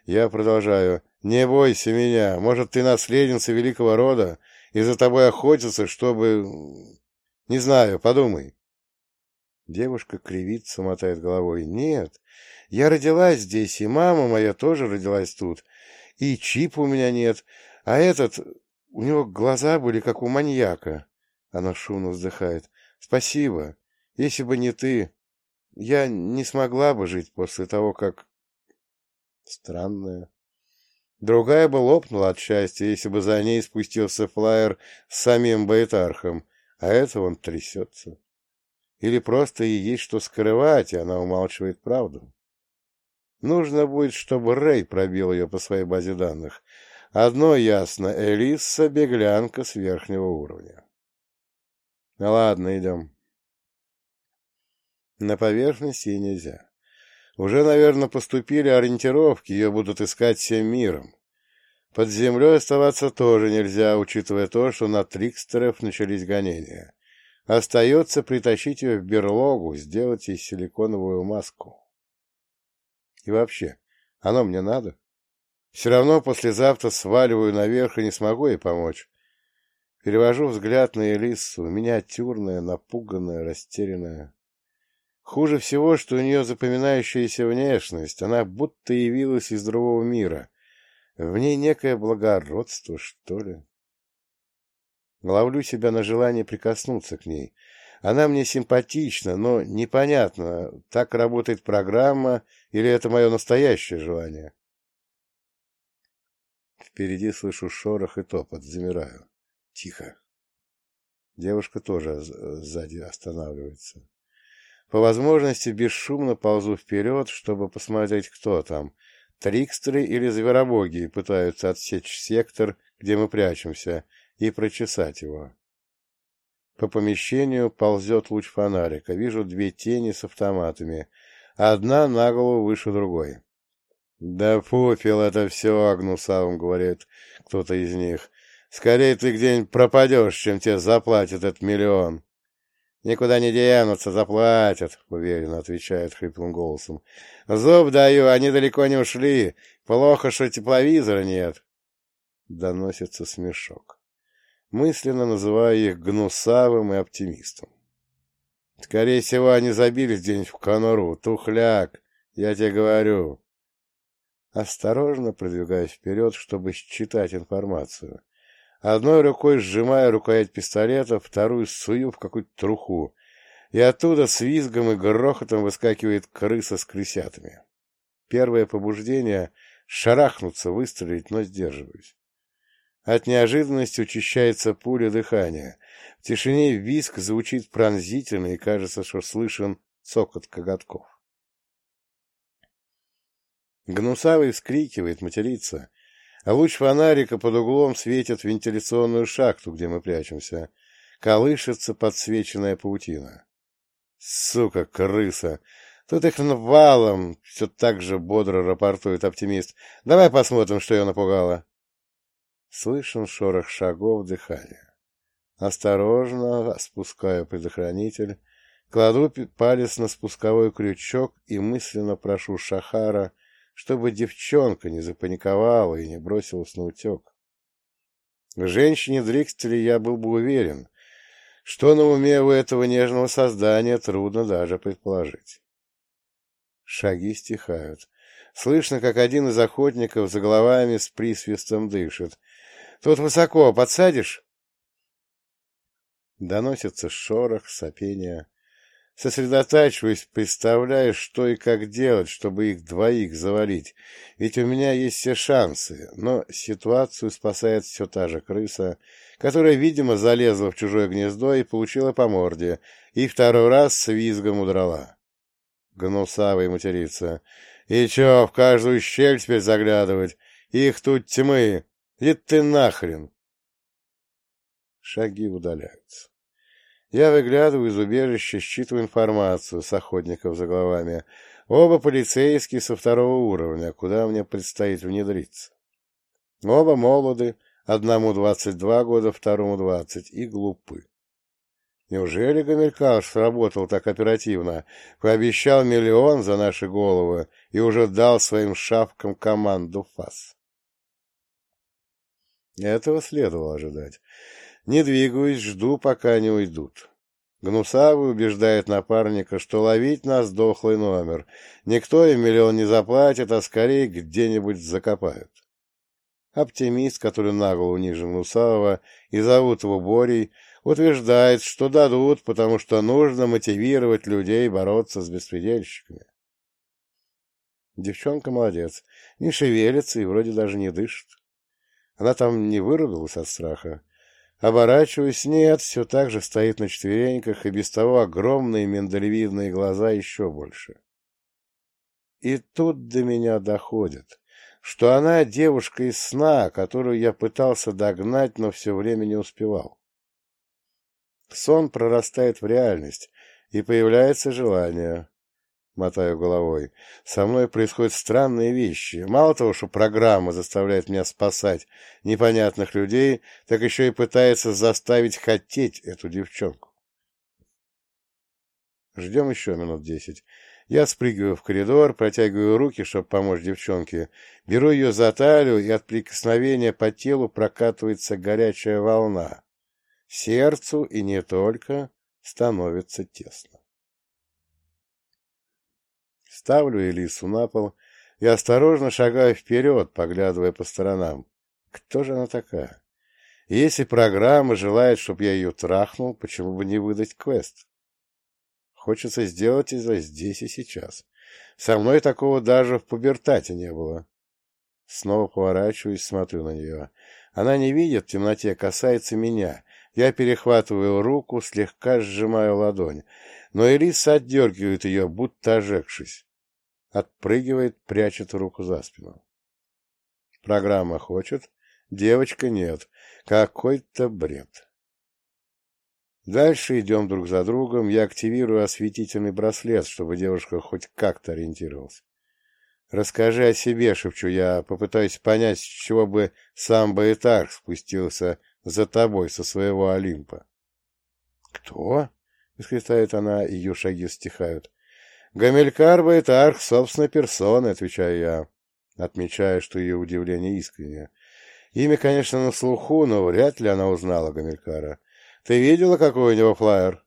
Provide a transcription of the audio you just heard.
Я продолжаю. «Не бойся меня. Может, ты наследница великого рода, и за тобой охотятся, чтобы... Не знаю, подумай». Девушка кривится, мотает головой. «Нет, я родилась здесь, и мама моя тоже родилась тут, и чипа у меня нет, а этот... У него глаза были, как у маньяка». Она шумно вздыхает. «Спасибо. Если бы не ты, я не смогла бы жить после того, как...» Странная. Другая бы лопнула от счастья, если бы за ней спустился флаер с самим Байтархом, а это он трясется. Или просто ей есть что скрывать, и она умалчивает правду. Нужно будет, чтобы Рэй пробил ее по своей базе данных. Одно ясно — Элисса — беглянка с верхнего уровня. Ну ладно, идем. На поверхность ей нельзя. Уже, наверное, поступили ориентировки, ее будут искать всем миром. Под землей оставаться тоже нельзя, учитывая то, что на трикстеров начались гонения. Остается притащить ее в берлогу, сделать ей силиконовую маску. И вообще, оно мне надо? Все равно послезавтра сваливаю наверх и не смогу ей помочь. Перевожу взгляд на Элиссу, миниатюрная, напуганная, растерянная. Хуже всего, что у нее запоминающаяся внешность, она будто явилась из другого мира. В ней некое благородство, что ли. Ловлю себя на желание прикоснуться к ней. Она мне симпатична, но непонятно, так работает программа или это мое настоящее желание. Впереди слышу шорох и топот, замираю. Тихо. Девушка тоже сзади останавливается. По возможности бесшумно ползу вперед, чтобы посмотреть, кто там. Трикстеры или зверобоги пытаются отсечь сектор, где мы прячемся, и прочесать его. По помещению ползет луч фонарика. Вижу две тени с автоматами. Одна на голову выше другой. «Да пофиг это все», — гнусавым говорит кто-то из них. «Скорее ты где-нибудь пропадешь, чем тебе заплатят этот миллион». «Никуда не денутся, заплатят», — уверенно отвечает хриплым голосом. «Зуб даю, они далеко не ушли. Плохо, что тепловизора нет». Доносится смешок. Мысленно называю их гнусавым и оптимистом. «Скорее всего, они забились где-нибудь в конуру. Тухляк, я тебе говорю». Осторожно продвигаюсь вперед, чтобы считать информацию. Одной рукой сжимаю рукоять пистолета, вторую сую в какую-то труху, и оттуда с визгом и грохотом выскакивает крыса с крысятами. Первое побуждение — шарахнуться, выстрелить, но сдерживаюсь. От неожиданности учащается пуля дыхания. В тишине визг звучит пронзительно, и кажется, что слышен цокот коготков. Гнусавый вскрикивает, матерится, а луч фонарика под углом светит в вентиляционную шахту, где мы прячемся. Колышется подсвеченная паутина. «Сука, крыса! Тут их навалом!» — все так же бодро рапортует оптимист. «Давай посмотрим, что ее напугало». Слышен шорох шагов, дыхания. Осторожно спускаю предохранитель, кладу палец на спусковой крючок и мысленно прошу Шахара, чтобы девчонка не запаниковала и не бросилась на утек. В женщине-дрикстере я был бы уверен, что на уме у этого нежного создания трудно даже предположить. Шаги стихают. Слышно, как один из охотников за головами с присвистом дышит. «Тут высоко, подсадишь?» Доносится шорох, сопение. Сосредотачиваюсь, представляю, что и как делать, чтобы их двоих завалить, ведь у меня есть все шансы, но ситуацию спасает все та же крыса, которая, видимо, залезла в чужое гнездо и получила по морде, и второй раз с визгом удрала. Гнусавый матерится. «И чё, в каждую щель теперь заглядывать? Их тут тьмы! Иди ты нахрен!» Шаги удаляются. Я выглядываю из убежища, считываю информацию с охотников за головами. Оба полицейские со второго уровня, куда мне предстоит внедриться. Оба молоды, одному 22 года, второму 20, и глупы. Неужели Гамилькар сработал так оперативно, пообещал 1 миллион за наши головы и уже дал своим шавкам команду ФАС? Этого следовало ожидать. Не двигаюсь, жду, пока они уйдут. Гнусавый убеждает напарника, что ловить нас дохлый номер. Никто им 1 миллион не заплатит, а скорее где-нибудь закопают. Оптимист, который нагло унижен Гнусавого и зовут его Борей, утверждает, что дадут, потому что нужно мотивировать людей бороться с беспредельщиками. Девчонка молодец, не шевелится и вроде даже не дышит. Она там не вырубилась от страха. Оборачиваюсь, нет, все так же стоит на четвереньках, и без того огромные миндалевидные глаза еще больше. И тут до меня доходит, что она девушка из сна, которую я пытался догнать, но все время не успевал. Сон прорастает в реальность, и появляется желание. Мотаю головой. Со мной происходят странные вещи. Мало того, что программа заставляет меня спасать непонятных людей, так еще и пытается заставить хотеть эту девчонку. Ждем еще минут 10. Я спрыгиваю в коридор, протягиваю руки, чтобы помочь девчонке, беру ее за талию, и от прикосновения по телу прокатывается горячая волна. Сердцу, и не только, становится тесно. Ставлю Элису на пол и осторожно шагаю вперед, поглядывая по сторонам. Кто же она такая? И если программа желает, чтобы я ее трахнул, почему бы не выдать квест? Хочется сделать это здесь и сейчас. Со мной такого даже в пубертате не было. Снова поворачиваюсь, смотрю на нее. Она не видит, в темноте касается меня. Я перехватываю руку, слегка сжимаю ладонь, но Элиса отдергивает ее, будто ожегшись. Отпрыгивает, прячет руку за спину. Программа хочет, девочка нет. Какой-то бред. Дальше идем друг за другом. Я активирую осветительный браслет, чтобы девушка хоть как-то ориентировалась. «Расскажи о себе», — шепчу я, попытаюсь понять, с чего бы сам Баэтарх спустился за тобой со своего Олимпа. «Кто?» — восклицает она, и ее шаги стихают. «Гамилькар Баэтарх собственной персоной», — отвечаю я, отмечая, что ее удивление искреннее. Имя, конечно, на слуху, но вряд ли она узнала Гамилькара. «Ты видела, какой у него флаер?»